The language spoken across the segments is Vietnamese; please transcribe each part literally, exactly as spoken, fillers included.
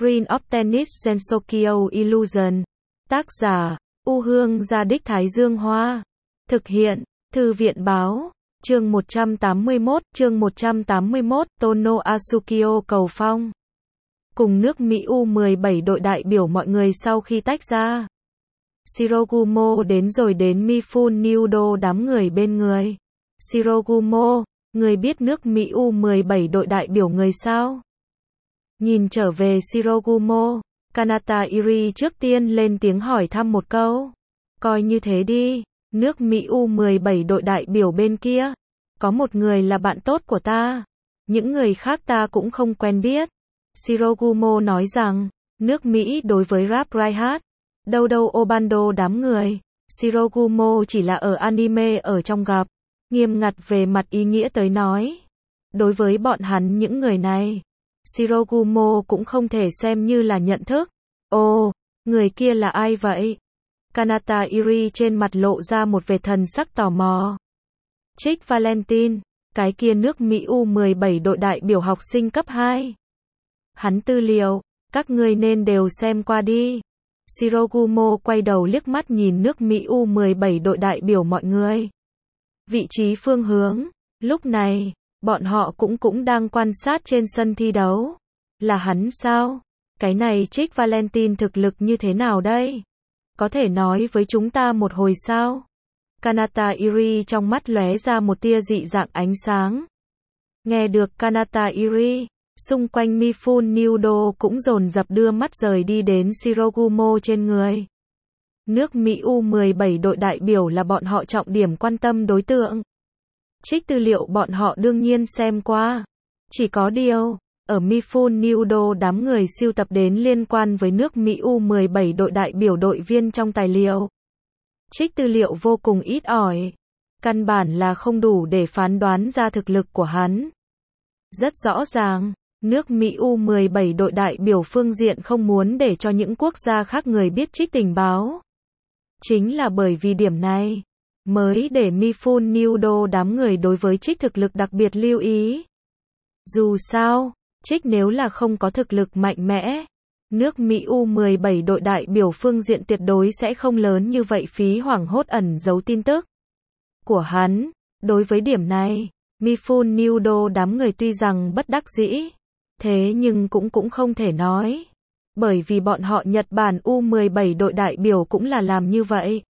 Screen of Tennis Gensokyo Illusion. Tác giả, U Hương Gia Đích Thái Dương Hoa. Thực hiện, Thư viện Báo. Chương một trăm tám mươi mốt, chương một trăm tám mươi mốt, Tono Asukio cầu phong. Cùng nước Mỹ U mười bảy đội đại biểu mọi người sau khi tách ra. Shirogumo đến rồi đến Mifune Nyudo đám người bên người. Shirogumo, người biết nước Mỹ U mười bảy đội đại biểu người sao? Nhìn trở về Shirogumo, Kanata Iri trước tiên lên tiếng hỏi thăm một câu. Coi như thế đi, nước Mỹ U mười bảy đội đại biểu bên kia, có một người là bạn tốt của ta, những người khác ta cũng không quen biết. Shirogumo nói rằng, nước Mỹ đối với Rap Raihat, đâu đâu Obando đám người, Shirogumo chỉ là ở anime ở trong gặp, nghiêm ngặt về mặt ý nghĩa tới nói. Đối với bọn hắn những người này, Shirogumo cũng không thể xem như là nhận thức. Ồ, người kia là ai vậy? Kanata Iri trên mặt lộ ra một vẻ thần sắc tò mò. Trích Valentine, cái kia nước Mỹ U mười bảy đội đại biểu học sinh cấp hai. Hắn tư liệu, các ngươi nên đều xem qua đi. Shirogumo quay đầu liếc mắt nhìn nước Mỹ U mười bảy đội đại biểu mọi người. Vị trí phương hướng, lúc này, bọn họ cũng cũng đang quan sát trên sân thi đấu. Là hắn sao? Cái này Trích Valentine thực lực như thế nào đây? Có thể nói với chúng ta một hồi sao? Kanata Iri trong mắt lóe ra một tia dị dạng ánh sáng. Nghe được Kanata Iri, xung quanh Mifune Nyudo cũng dồn dập đưa mắt rời đi đến Shirogumo trên người. Nước Mỹ U mười bảy đội đại biểu là bọn họ trọng điểm quan tâm đối tượng. Trích tư liệu bọn họ đương nhiên xem qua. Chỉ có điều, ở Mifune Nyudo đám người sưu tập đến liên quan với nước Mỹ U mười bảy đội đại biểu đội viên trong tài liệu. Trích tư liệu vô cùng ít ỏi. Căn bản là không đủ để phán đoán ra thực lực của hắn. Rất rõ ràng, nước Mỹ U mười bảy đội đại biểu phương diện không muốn để cho những quốc gia khác người biết Trích tình báo. Chính là bởi vì điểm này, mới để Mifune Nyudo đám người đối với Trích thực lực đặc biệt lưu ý. Dù sao, Trích nếu là không có thực lực mạnh mẽ, nước Mỹ U mười bảy đội đại biểu phương diện tuyệt đối sẽ không lớn như vậy phí hoảng hốt ẩn giấu tin tức của hắn. Đối với điểm này, Mifune Nyudo đám người tuy rằng bất đắc dĩ, thế nhưng cũng cũng không thể nói. Bởi vì bọn họ Nhật Bản U mười bảy đội đại biểu cũng là làm như vậy.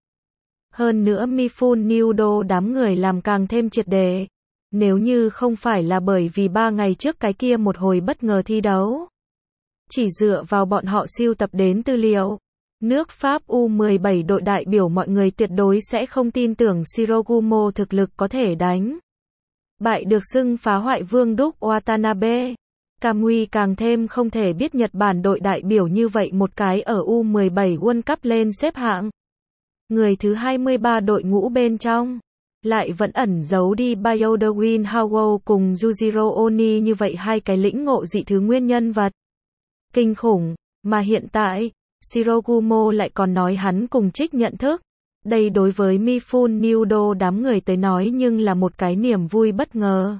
Hơn nữa Mifune Nyudo đám người làm càng thêm triệt để. Nếu như không phải là bởi vì ba ngày trước cái kia một hồi bất ngờ thi đấu, chỉ dựa vào bọn họ sưu tập đến tư liệu, nước Pháp U mười bảy đội đại biểu mọi người tuyệt đối sẽ không tin tưởng Shirogumo thực lực có thể đánh bại được xưng phá hoại vương đúc Watanabe. Kamui càng thêm không thể biết Nhật Bản đội đại biểu như vậy một cái ở U mười bảy World Cup lên xếp hạng người thứ hai mươi ba đội ngũ bên trong, lại vẫn ẩn giấu đi Bayodawin Hawo cùng Yujiro Oni như vậy hai cái lĩnh ngộ dị thứ nguyên nhân vật kinh khủng, mà hiện tại, Shirogumo lại còn nói hắn cùng Trích nhận thức. Đây đối với Mifune Nyudo đám người tới nói nhưng là một cái niềm vui bất ngờ.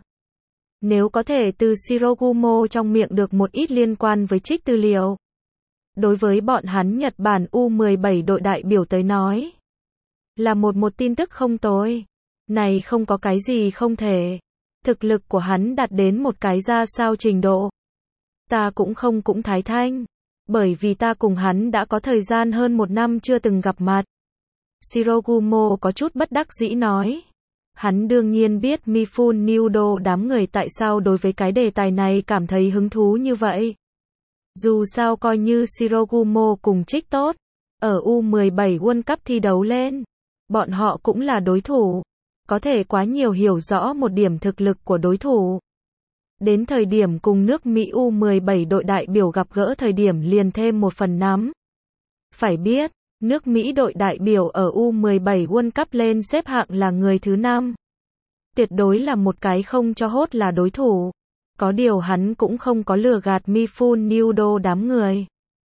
Nếu có thể từ Shirogumo trong miệng được một ít liên quan với Trích tư liệu, đối với bọn hắn Nhật Bản U mười bảy đội đại biểu tới nói, là một một tin tức không tồi. Này không có cái gì không thể. Thực lực của hắn đạt đến một cái ra sao trình độ. Ta cũng không cũng thái thanh. Bởi vì ta cùng hắn đã có thời gian hơn một năm chưa từng gặp mặt. Shirogumo có chút bất đắc dĩ nói. Hắn đương nhiên biết Mifune Nyudo đám người tại sao đối với cái đề tài này cảm thấy hứng thú như vậy. Dù sao coi như Shirogumo cùng Trích tốt, ở U mười bảy World Cup thi đấu lên, bọn họ cũng là đối thủ, có thể quá nhiều hiểu rõ một điểm thực lực của đối thủ. Đến thời điểm cùng nước Mỹ U mười bảy đội đại biểu gặp gỡ thời điểm liền thêm một phần nắm. Phải biết, nước Mỹ đội đại biểu ở U mười bảy World Cup lên xếp hạng là người thứ năm. Tuyệt đối là một cái không cho hốt là đối thủ. Có điều hắn cũng không có lừa gạt Mifune Nyudo đám người.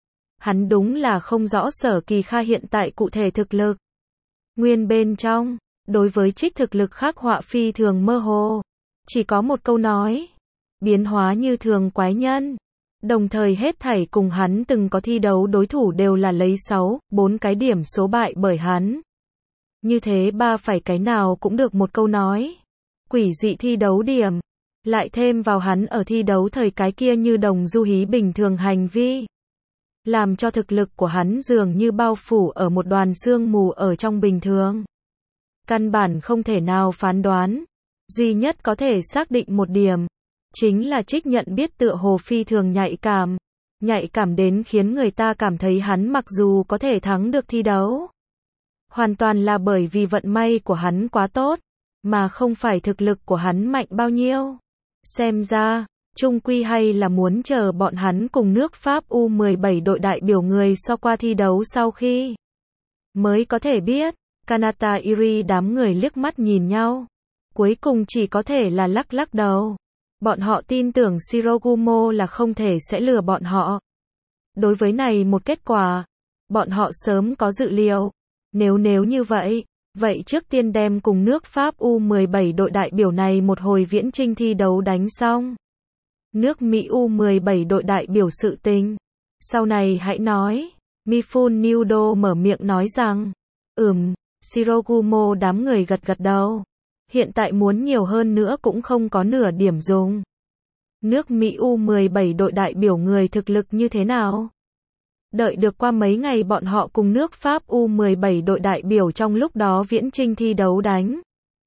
Hắn đúng là không rõ Sở Kỳ Kha hiện tại cụ thể thực lực. Nguyên bên trong, đối với Trích thực lực khắc họa phi thường mơ hồ. Chỉ có một câu nói. Biến hóa như thường quái nhân. Đồng thời hết thảy cùng hắn từng có thi đấu đối thủ đều là lấy sáu, bốn cái điểm số bại bởi hắn. Như thế ba phải cái nào cũng được một câu nói. Quỷ dị thi đấu điểm. Lại thêm vào hắn ở thi đấu thời cái kia như đồng du hí bình thường hành vi. Làm cho thực lực của hắn dường như bao phủ ở một đoàn sương mù ở trong bình thường. Căn bản không thể nào phán đoán. Duy nhất có thể xác định một điểm. Chính là Trích nhận biết tựa hồ phi thường nhạy cảm. Nhạy cảm đến khiến người ta cảm thấy hắn mặc dù có thể thắng được thi đấu. Hoàn toàn là bởi vì vận may của hắn quá tốt. Mà không phải thực lực của hắn mạnh bao nhiêu. Xem ra, chung quy hay là muốn chờ bọn hắn cùng nước Pháp U mười bảy đội đại biểu người so qua thi đấu sau khi. Mới có thể biết, Kanata Iri đám người liếc mắt nhìn nhau. Cuối cùng chỉ có thể là lắc lắc đầu. Bọn họ tin tưởng Shirogumo là không thể sẽ lừa bọn họ. Đối với này một kết quả, bọn họ sớm có dự liệu. Nếu nếu như vậy, vậy trước tiên đem cùng nước Pháp U mười bảy đội đại biểu này một hồi viễn chinh thi đấu đánh xong. Nước Mỹ U mười bảy đội đại biểu sự tình. Sau này hãy nói. Mifune Nudo mở miệng nói rằng, ừm, Shirogumo đám người gật gật đầu. Hiện tại muốn nhiều hơn nữa cũng không có nửa điểm dùng. Nước Mỹ U mười bảy đội đại biểu người thực lực như thế nào? Đợi được qua mấy ngày bọn họ cùng nước Pháp U mười bảy đội đại biểu trong lúc đó viễn chinh thi đấu đánh.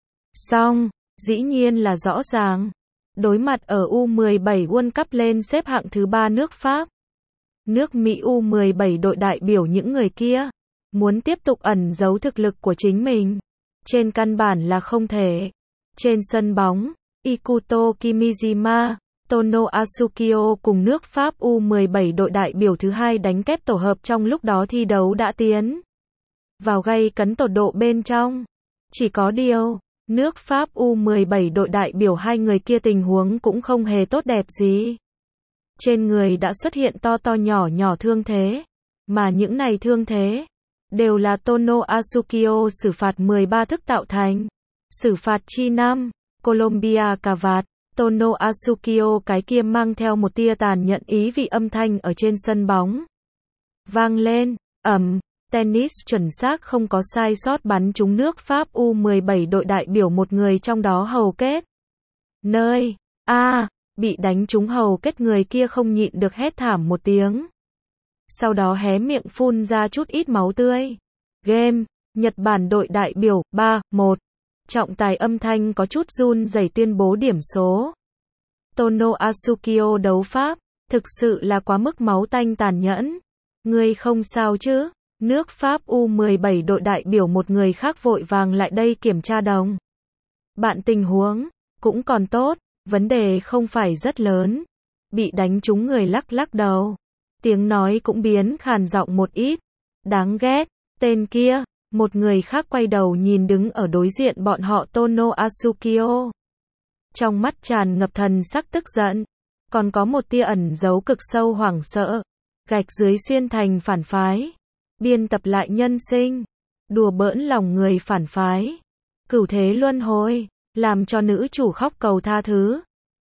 Xong, dĩ nhiên là rõ ràng. Đối mặt ở U mười bảy World Cup lên xếp hạng thứ ba nước Pháp. Nước Mỹ U mười bảy đội đại biểu những người kia. Muốn tiếp tục ẩn giấu thực lực của chính mình. Trên căn bản là không thể. Trên sân bóng, Ikuto Kimijima, Tono Asukio cùng nước Pháp U mười bảy đội đại biểu thứ hai đánh kép tổ hợp trong lúc đó thi đấu đã tiến vào gay cấn tột độ bên trong. Chỉ có điều, nước Pháp U mười bảy đội đại biểu hai người kia tình huống cũng không hề tốt đẹp gì. Trên người đã xuất hiện to to nhỏ nhỏ thương thế, mà những này thương thế đều là Tono Asukio xử phạt mười ba thức tạo thành. Xử phạt chi năm, Colombia cà vạt, Tono Asukio cái kia mang theo một tia tàn nhẫn ý vị âm thanh ở trên sân bóng. Vang lên, ầm, tennis chuẩn xác không có sai sót bắn trúng nước Pháp U mười bảy đội đại biểu một người trong đó hầu kết. Nơi, a à, bị đánh trúng hầu kết người kia không nhịn được hét thảm một tiếng. Sau đó hé miệng phun ra chút ít máu tươi. Game, Nhật Bản đội đại biểu, ba một. Trọng tài âm thanh có chút run rẩy tuyên bố điểm số. Tono Asukio đấu pháp, thực sự là quá mức máu tanh tàn nhẫn. Ngươi không sao chứ? Nước Pháp U mười bảy đội đại biểu một người khác vội vàng lại đây kiểm tra đồng. Bạn tình huống, cũng còn tốt, vấn đề không phải rất lớn. Bị đánh trúng người lắc lắc đầu. Tiếng nói cũng biến khàn giọng một ít. Đáng ghét, tên kia. Một người khác quay đầu nhìn đứng ở đối diện bọn họ Tono Asukio. Trong mắt tràn ngập thần sắc tức giận. Còn có một tia ẩn giấu cực sâu hoảng sợ. Gạch dưới xuyên thành phản phái. Biên tập lại nhân sinh. Đùa bỡn lòng người phản phái. Cửu thế luân hồi. Làm cho nữ chủ khóc cầu tha thứ.